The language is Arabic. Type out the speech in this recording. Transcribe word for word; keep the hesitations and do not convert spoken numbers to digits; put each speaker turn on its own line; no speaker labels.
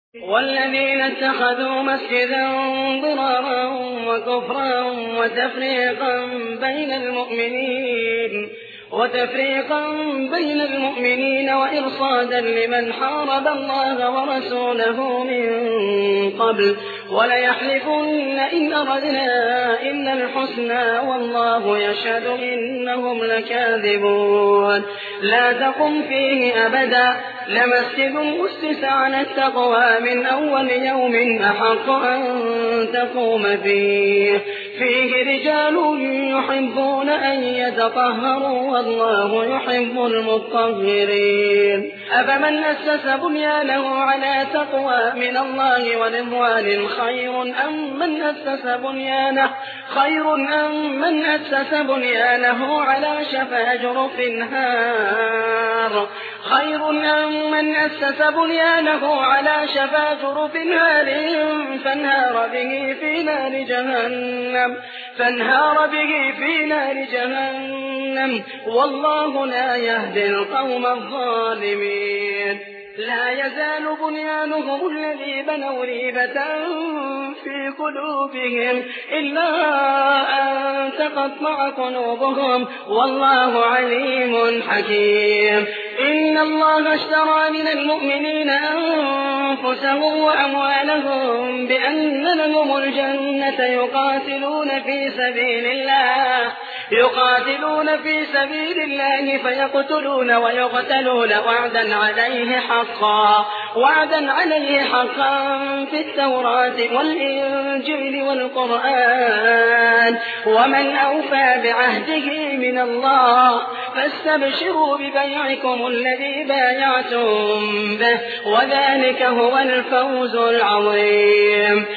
والذين اتخذوا مسجدا ضرارا وكفرا وتفريقا بين المؤمنين وتفريقا بين المؤمنين وإرصادا لمن حارب الله ورسوله من قبل وليحلفن إن أردنا إلا الحسنى والله يشهد إنهم لكاذبون. لا تقم فيه أبدا لمسجد أسس على التقوى من أول يوم أحق أن تقوم فيه فيه رجال يحبون أن يتطهروا والله يحب المطهرين. أفمن أسس بنيانه على تقوى من الله ورضوان خير أم من أسس بنيانه خير أم من أسس بنيانه على شفا جرف هار خير أم من أسس بنيانه على شفا جرف هار فانهار به في نار جهنم فانهار به في نار جهنم والله لا يهدي القوم الظالمين. لا يزال بنيانهم الذي بنوا ريبة في قلوبهم إلا أن تقطع قلوبهم والله عليم حكيم. إن الله اشترى من المؤمنين أنفسهم وأموالهم بأن لهم الجنة يقاتلون في سبيل الله يقاتلون في سبيل الله فيقتلون ويقتلون وعدا عليه حقا وعدا عليه حقا في التوراة والإنجيل والقرآن ومن أوفى بعهده من الله فاستبشروا ببيعكم الذي بايعتم به وذلك هو الفوز العظيم.